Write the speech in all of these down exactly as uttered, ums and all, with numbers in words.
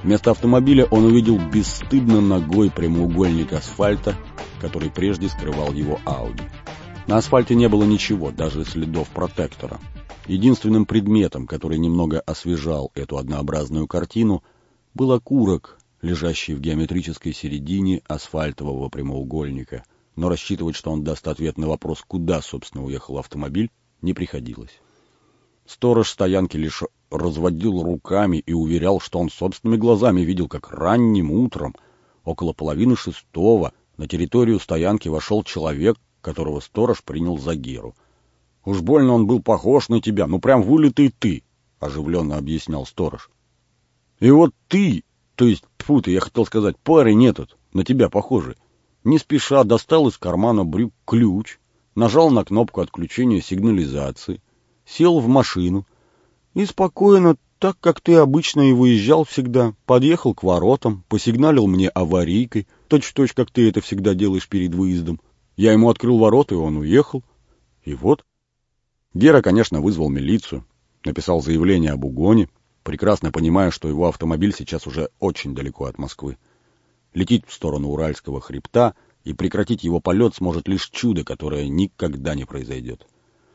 Вместо автомобиля он увидел бесстыдно ногой прямоугольник асфальта, который прежде скрывал его Ауди. На асфальте не было ничего, даже следов протектора. Единственным предметом, который немного освежал эту однообразную картину, был окурок, лежащий в геометрической середине асфальтового прямоугольника, но рассчитывать, что он даст ответ на вопрос, куда, собственно, уехал автомобиль, не приходилось. Сторож стоянки лишь разводил руками и уверял, что он собственными глазами видел, как ранним утром, около половины шестого, на территорию стоянки вошел человек, которого сторож принял за Геру. «Уж больно он был похож на тебя, ну прям вылитый ты», — оживленно объяснял сторож. «И вот ты, то есть, тьфу ты, я хотел сказать, парень этот, на тебя похожий, не спеша достал из кармана брюк ключ, нажал на кнопку отключения сигнализации, сел в машину и спокойно, так как ты обычно и выезжал всегда, подъехал к воротам, посигналил мне аварийкой, точь-в-точь, как ты это всегда делаешь перед выездом. Я ему открыл ворота, и он уехал. И вот». Гера, конечно, вызвал милицию, написал заявление об угоне, прекрасно понимая, что его автомобиль сейчас уже очень далеко от Москвы. Летит в сторону Уральского хребта, и прекратить его полет сможет лишь чудо, которое никогда не произойдет.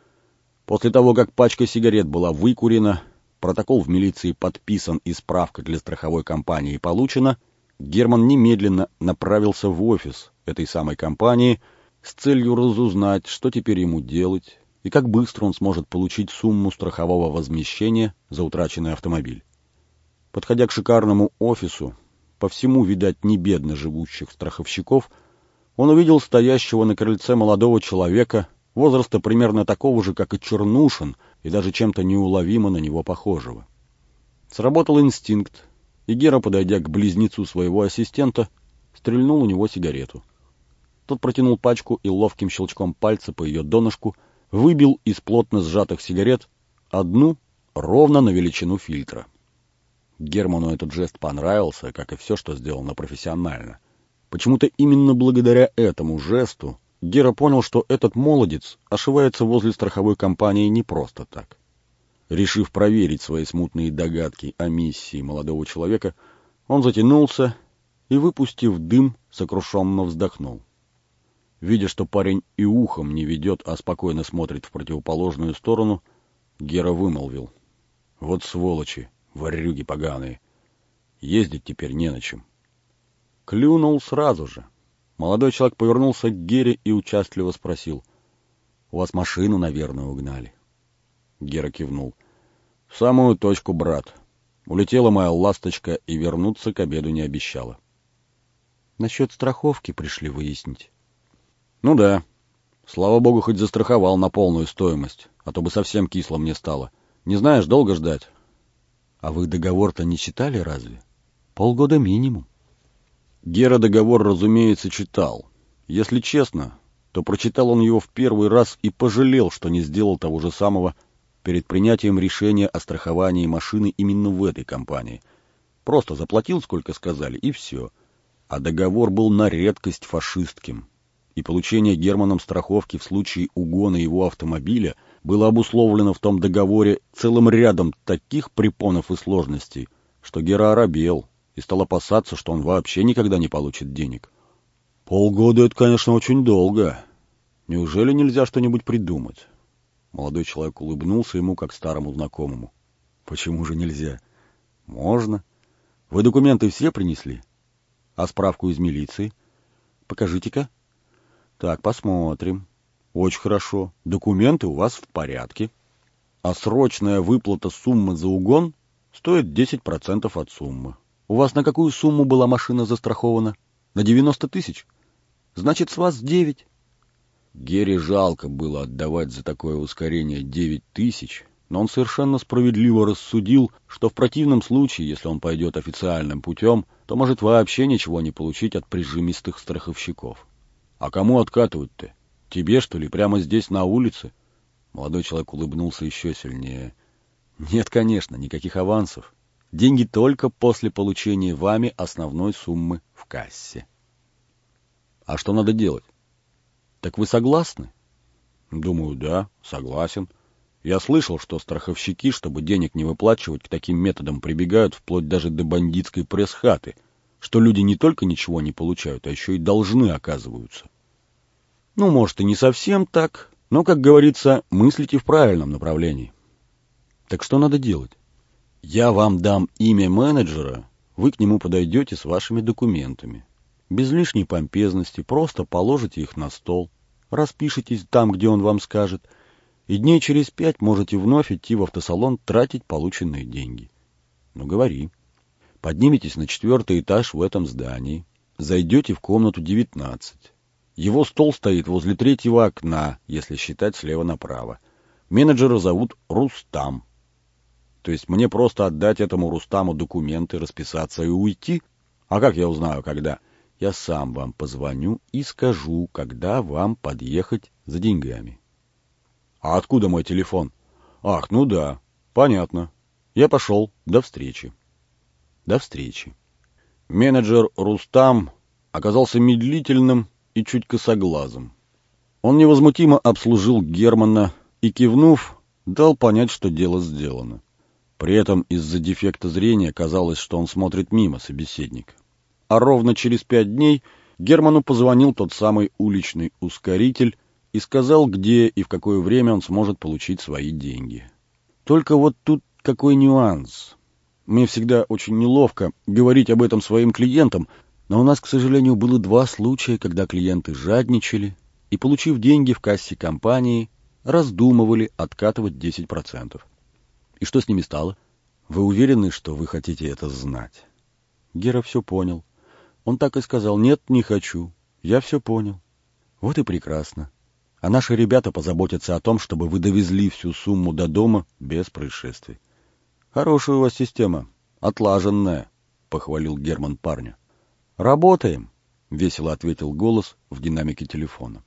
После того, как пачка сигарет была выкурена, протокол в милиции подписан и справка для страховой компании получена, Герман немедленно направился в офис этой самой компании с целью разузнать, что теперь ему делать и как быстро он сможет получить сумму страхового возмещения за утраченный автомобиль. Подходя к шикарному офису, по всему, видать, не бедно живущих страховщиков, он увидел стоящего на крыльце молодого человека, возраста примерно такого же, как и Чернушин, и даже чем-то неуловимо на него похожего. Сработал инстинкт, и Гера, подойдя к близнецу своего ассистента, стрельнул у него сигарету. Тот протянул пачку и ловким щелчком пальца по ее донышку выбил из плотно сжатых сигарет одну ровно на величину фильтра. Герману этот жест понравился, как и все, что сделано профессионально. Почему-то именно благодаря этому жесту Гера понял, что этот молодец ошивается возле страховой компании не просто так. Решив проверить свои смутные догадки о миссии молодого человека, он затянулся и, выпустив дым, сокрушенно вздохнул. Видя, что парень и ухом не ведет, а спокойно смотрит в противоположную сторону, Гера вымолвил: «Вот сволочи, ворюги поганые, ездить теперь не на чем». Клюнул сразу же. Молодой человек повернулся к Гере и участливо спросил: «У вас машину, наверное, угнали?» Гера кивнул. «В самую точку, брат. Улетела моя ласточка и вернуться к обеду не обещала». «Насчет страховки пришли выяснить?» «Ну да. Слава богу, хоть застраховал на полную стоимость, а то бы совсем кисло мне стало. Не знаешь, долго ждать». «А вы договор-то не читали разве? Полгода минимум». Гера договор, разумеется, читал. Если честно, то прочитал он его в первый раз и пожалел, что не сделал того же самого перед принятием решения о страховании машины именно в этой компании. Просто заплатил, сколько сказали, и все. А договор был на редкость фашистским. И получение Германом страховки в случае угона его автомобиля было обусловлено в том договоре целым рядом таких препонов и сложностей, что Гера оробел и стал опасаться, что он вообще никогда не получит денег. «Полгода — это, конечно, очень долго. Неужели нельзя что-нибудь придумать?» Молодой человек улыбнулся ему, как старому знакомому. «Почему же нельзя?» «Можно. Вы документы все принесли? А справку из милиции? Покажите-ка». «Так, посмотрим. Очень хорошо. Документы у вас в порядке. А срочная выплата суммы за угон стоит десять процентов от суммы. У вас на какую сумму была машина застрахована? На девяносто тысяч? Значит, с вас девять». Гере жалко было отдавать за такое ускорение девять тысяч, но он совершенно справедливо рассудил, что в противном случае, если он пойдет официальным путем, то может вообще ничего не получить от прижимистых страховщиков. «А кому откатывать-то? Тебе, что ли, прямо здесь, на улице?» Молодой человек улыбнулся еще сильнее. «Нет, конечно, никаких авансов. Деньги только после получения вами основной суммы в кассе». «А что надо делать?» «Так вы согласны?» «Думаю, да, согласен. Я слышал, что страховщики, чтобы денег не выплачивать, к таким методам прибегают вплоть даже до бандитской пресс-хаты, что люди не только ничего не получают, а еще и должны оказываются. Ну, может, и не совсем так, но, как говорится, мыслите в правильном направлении. Так что надо делать? Я вам дам имя менеджера, вы к нему подойдете с вашими документами. Без лишней помпезности, просто положите их на стол, распишитесь там, где он вам скажет, и дней через пять можете вновь идти в автосалон тратить полученные деньги. Ну, говори. Подниметесь на четвертый этаж в этом здании, зайдете в комнату девятнадцать. Его стол стоит возле третьего окна, если считать слева направо. Менеджера зовут Рустам. То есть мне просто отдать этому Рустаму документы, расписаться и уйти? А как я узнаю, когда? Я сам вам позвоню и скажу, когда вам подъехать за деньгами. А откуда мой телефон? Ах, ну да, понятно. Я пошел. До встречи. До встречи. Менеджер Рустам оказался медлительным и чуть косоглазым. Он невозмутимо обслужил Германа и, кивнув, дал понять, что дело сделано. При этом из-за дефекта зрения казалось, что он смотрит мимо собеседника. А ровно через пять дней Герману позвонил тот самый уличный ускоритель и сказал, где и в какое время он сможет получить свои деньги. Только вот тут какой нюанс. Мне всегда очень неловко говорить об этом своим клиентам, но у нас, к сожалению, было два случая, когда клиенты жадничали и, получив деньги в кассе компании, раздумывали откатывать десять процентов. И что с ними стало? Вы уверены, что вы хотите это знать? Гера все понял. Он так и сказал: нет, не хочу. Я все понял. Вот и прекрасно. А наши ребята позаботятся о том, чтобы вы довезли всю сумму до дома без происшествий. Хорошая у вас система, отлаженная, похвалил Герман парня. Работаем, весело ответил голос в динамике телефона.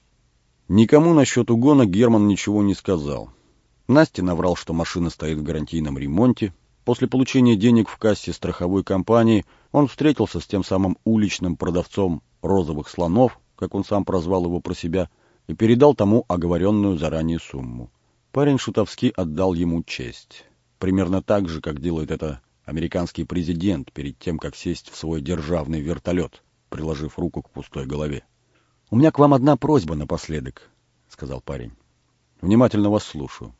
Никому насчет угона Герман ничего не сказал. Насте наврал, что машина стоит в гарантийном ремонте. После получения денег в кассе страховой компании он встретился с тем самым уличным продавцом розовых слонов, как он сам прозвал его про себя, и передал тому оговоренную заранее сумму. Парень шутовски отдал ему честь. Примерно так же, как делает это американский президент перед тем, как сесть в свой державный вертолет, приложив руку к пустой голове. — У меня к вам одна просьба напоследок, — сказал парень. — Внимательно вас слушаю.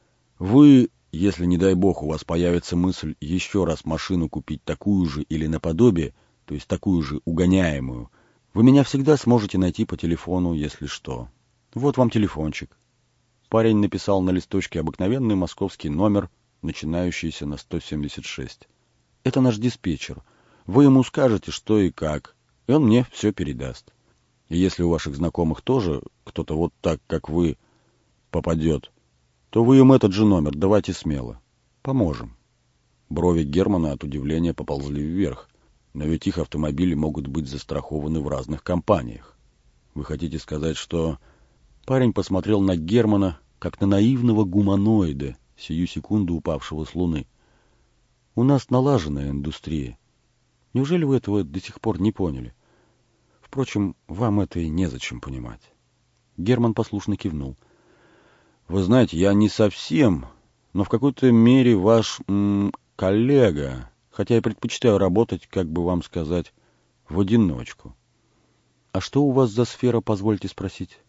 Вы, если, не дай бог, у вас появится мысль еще раз машину купить такую же или наподобие, то есть такую же угоняемую, вы меня всегда сможете найти по телефону, если что. Вот вам телефончик. Парень написал на листочке обыкновенный московский номер, начинающийся на сто семьдесят шесть. Это наш диспетчер. Вы ему скажете, что и как, и он мне все передаст. И если у ваших знакомых тоже кто-то вот так, как вы, попадет, то вы им этот же номер давайте смело. Поможем. Брови Германа от удивления поползли вверх. Но ведь их автомобили могут быть застрахованы в разных компаниях. Вы хотите сказать, что... Парень посмотрел на Германа, как на наивного гуманоида, сию секунду упавшего с луны. У нас налаженная индустрия. Неужели вы этого до сих пор не поняли? Впрочем, вам это и незачем понимать. Герман послушно кивнул. Вы знаете, я не совсем, но в какой-то мере ваш м, коллега, хотя я предпочитаю работать, как бы вам сказать, в одиночку. А что у вас за сфера, позвольте спросить?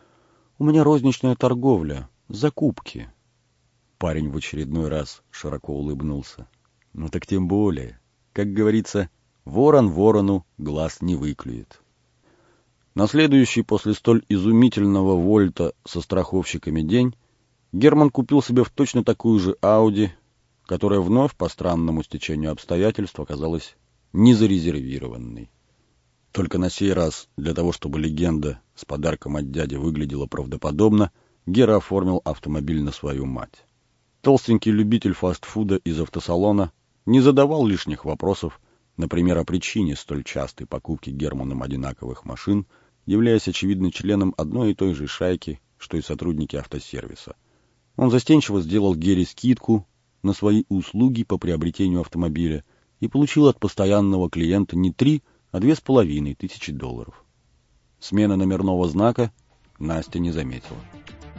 У меня розничная торговля, закупки. Парень в очередной раз широко улыбнулся. Ну так тем более. Как говорится, ворон ворону глаз не выклюет. На следующий после столь изумительного вольта со страховщиками день Герман купил себе в точно такую же Ауди, которая вновь по странному стечению обстоятельств оказалась незарезервированной. Только на сей раз, для того, чтобы легенда с подарком от дяди выглядела правдоподобно, Гера оформил автомобиль на свою мать. Толстенький любитель фастфуда из автосалона не задавал лишних вопросов, например, о причине столь частой покупки Германом одинаковых машин, являясь очевидно членом одной и той же шайки, что и сотрудники автосервиса. Он застенчиво сделал Гере скидку на свои услуги по приобретению автомобиля и получил от постоянного клиента не три, а две с половиной тысячи долларов. Смена номерного знака Настя не заметила.